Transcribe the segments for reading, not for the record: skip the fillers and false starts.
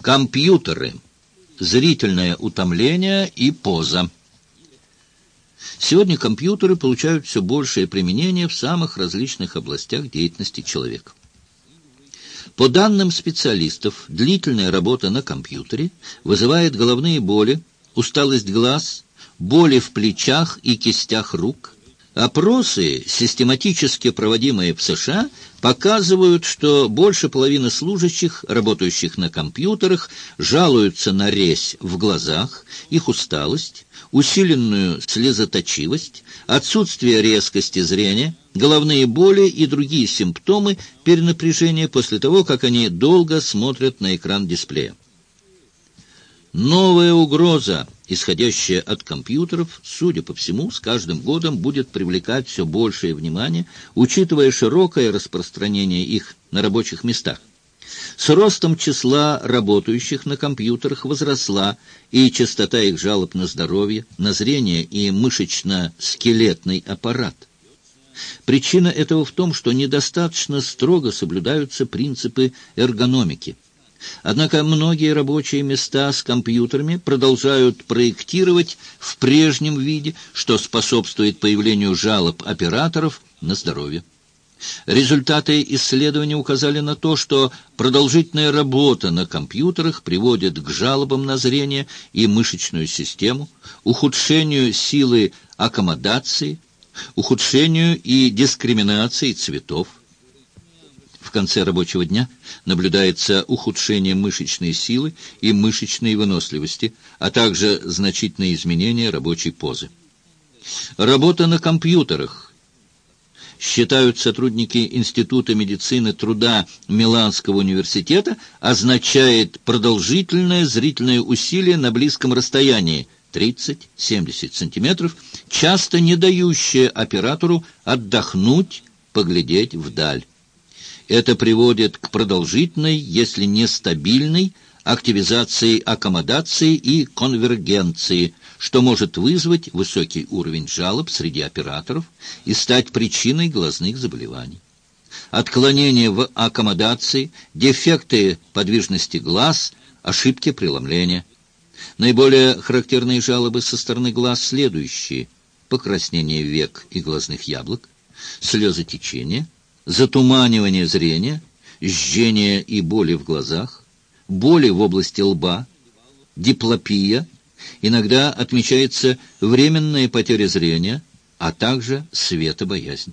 Компьютеры. Зрительное утомление и поза. Сегодня компьютеры получают все большее применение в самых различных областях деятельности человека. По данным специалистов, длительная работа на компьютере вызывает головные боли, усталость глаз, боли в плечах и кистях рук. Опросы, систематически проводимые в США, показывают, что больше половины служащих, работающих на компьютерах, жалуются на резь в глазах, их усталость, усиленную слезоточивость, отсутствие резкости зрения, головные боли и другие симптомы перенапряжения после того, как они долго смотрят на экран дисплея. Новая угроза, исходящая от компьютеров, судя по всему, с каждым годом будет привлекать все большее внимание, учитывая широкое распространение их на рабочих местах. С ростом числа работающих на компьютерах возросла и частота их жалоб на здоровье, на зрение и мышечно-скелетный аппарат. Причина этого в том, что недостаточно строго соблюдаются принципы эргономики. Однако многие рабочие места с компьютерами продолжают проектировать в прежнем виде, что способствует появлению жалоб операторов на здоровье. Результаты исследования указали на то, что продолжительная работа на компьютерах приводит к жалобам на зрение и мышечную систему, ухудшению силы аккомодации, ухудшению и дискриминации цветов. В конце рабочего дня наблюдается ухудшение мышечной силы и мышечной выносливости, а также значительные изменения рабочей позы. Работа на компьютерах, считают сотрудники Института медицины труда Миланского университета, означает продолжительное зрительное усилие на близком расстоянии 30-70 сантиметров, часто не дающее оператору отдохнуть, поглядеть вдаль. Это приводит к продолжительной, если не стабильной, активизации аккомодации и конвергенции, что может вызвать высокий уровень жалоб среди операторов и стать причиной глазных заболеваний. Отклонения в аккомодации, дефекты подвижности глаз, ошибки преломления. Наиболее характерные жалобы со стороны глаз следующие: покраснение век и глазных яблок, слезотечение, затуманивание зрения, жжение и боли в глазах, боли в области лба, диплопия, иногда отмечается временная потеря зрения, а также светобоязнь.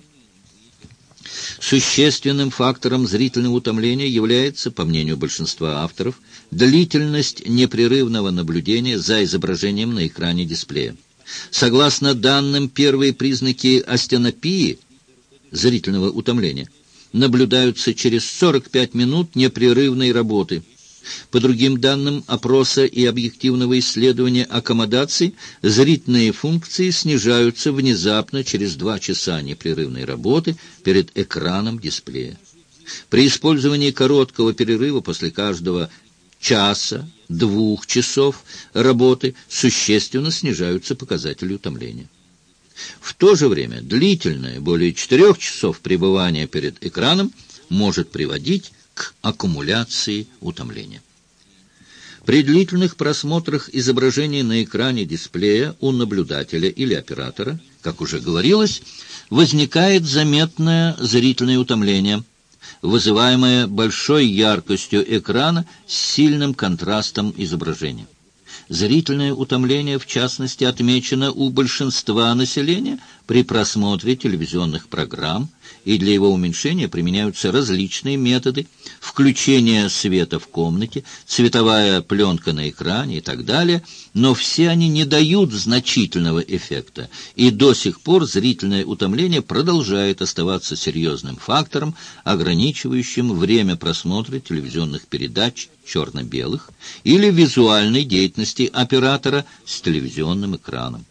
Существенным фактором зрительного утомления является, по мнению большинства авторов, длительность непрерывного наблюдения за изображением на экране дисплея. Согласно данным, первые признаки астенопии, зрительного утомления, наблюдаются через 45 минут непрерывной работы. По другим данным опроса и объективного исследования аккомодаций, зрительные функции снижаются внезапно через 2 часа непрерывной работы перед экраном дисплея. При использовании короткого перерыва после каждого часа, 2 часов работы существенно снижаются показатели утомления. В то же время длительное, более 4 часов пребывания перед экраном может приводить к аккумуляции утомления. При длительных просмотрах изображений на экране дисплея у наблюдателя или оператора, как уже говорилось, возникает заметное зрительное утомление, вызываемое большой яркостью экрана с сильным контрастом изображения. Зрительное утомление, в частности, отмечено у большинства населения при просмотре телевизионных программ, и для его уменьшения применяются различные методы: включение света в комнате, цветовая пленка на экране и так далее, но все они не дают значительного эффекта, и до сих пор зрительное утомление продолжает оставаться серьезным фактором, ограничивающим время просмотра телевизионных передач черно-белых или визуальной деятельности оператора с телевизионным экраном.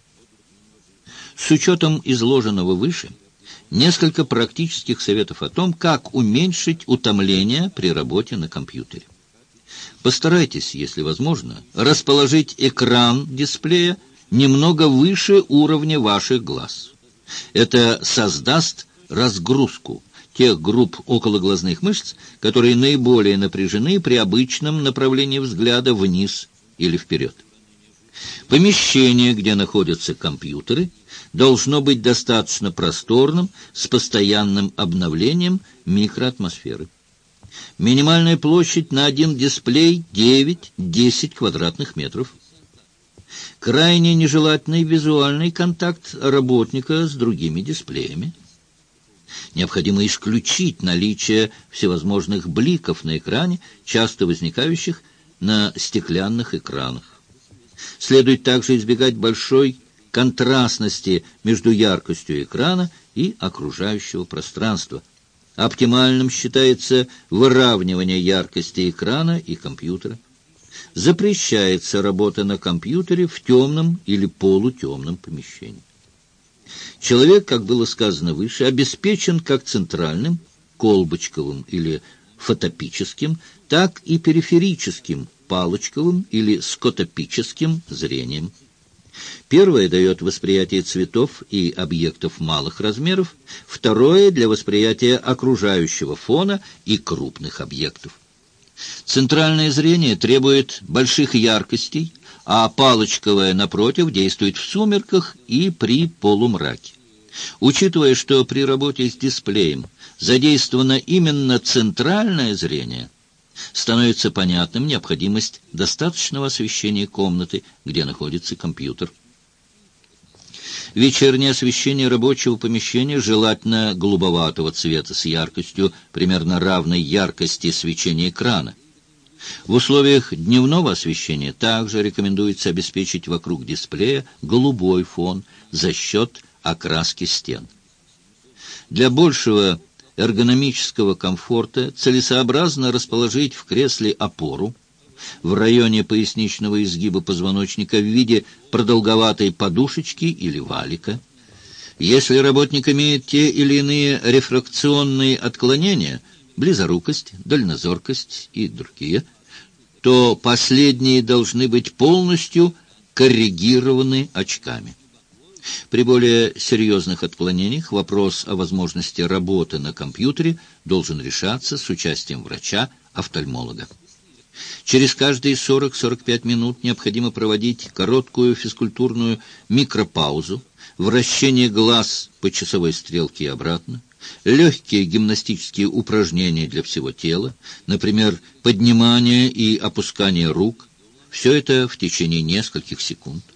С учетом изложенного выше, несколько практических советов о том, как уменьшить утомление при работе на компьютере. Постарайтесь, если возможно, расположить экран дисплея немного выше уровня ваших глаз. Это создаст разгрузку, тех групп окологлазных мышц, которые наиболее напряжены при обычном направлении взгляда вниз или вперед. Помещение, где находятся компьютеры, должно быть достаточно просторным, с постоянным обновлением микроатмосферы. Минимальная площадь на один дисплей 9-10 квадратных метров. Крайне нежелательный визуальный контакт работника с другими дисплеями. Необходимо исключить наличие всевозможных бликов на экране, часто возникающих на стеклянных экранах. Следует также избегать большой контрастности между яркостью экрана и окружающего пространства. Оптимальным считается выравнивание яркости экрана и компьютера. Запрещается работа на компьютере в темном или полутемном помещении. Человек, как было сказано выше, обеспечен как центральным, колбочковым или фотопическим, так и периферическим, палочковым или скотопическим зрением. Первое дает восприятие цветов и объектов малых размеров, второе — для восприятия окружающего фона и крупных объектов. Центральное зрение требует больших яркостей, а палочковое, напротив, действует в сумерках и при полумраке. Учитывая, что при работе с дисплеем задействовано именно центральное зрение, становится понятным необходимость достаточного освещения комнаты, где находится компьютер. Вечернее освещение рабочего помещения желательно голубоватого цвета с яркостью, примерно равной яркости свечения экрана. В условиях дневного освещения также рекомендуется обеспечить вокруг дисплея голубой фон за счет окраски стен. Для большего эргономического комфорта целесообразно расположить в кресле опору в районе поясничного изгиба позвоночника в виде продолговатой подушечки или валика. Если работник имеет те или иные рефракционные отклонения, близорукость, дальнозоркость и другие, то последние должны быть полностью коррегированы очками. При более серьезных отклонениях вопрос о возможности работы на компьютере должен решаться с участием врача-офтальмолога. Через каждые 40-45 минут необходимо проводить короткую физкультурную микропаузу, вращение глаз по часовой стрелке и обратно, легкие гимнастические упражнения для всего тела, например, поднимание и опускание рук. Все это в течение нескольких секунд.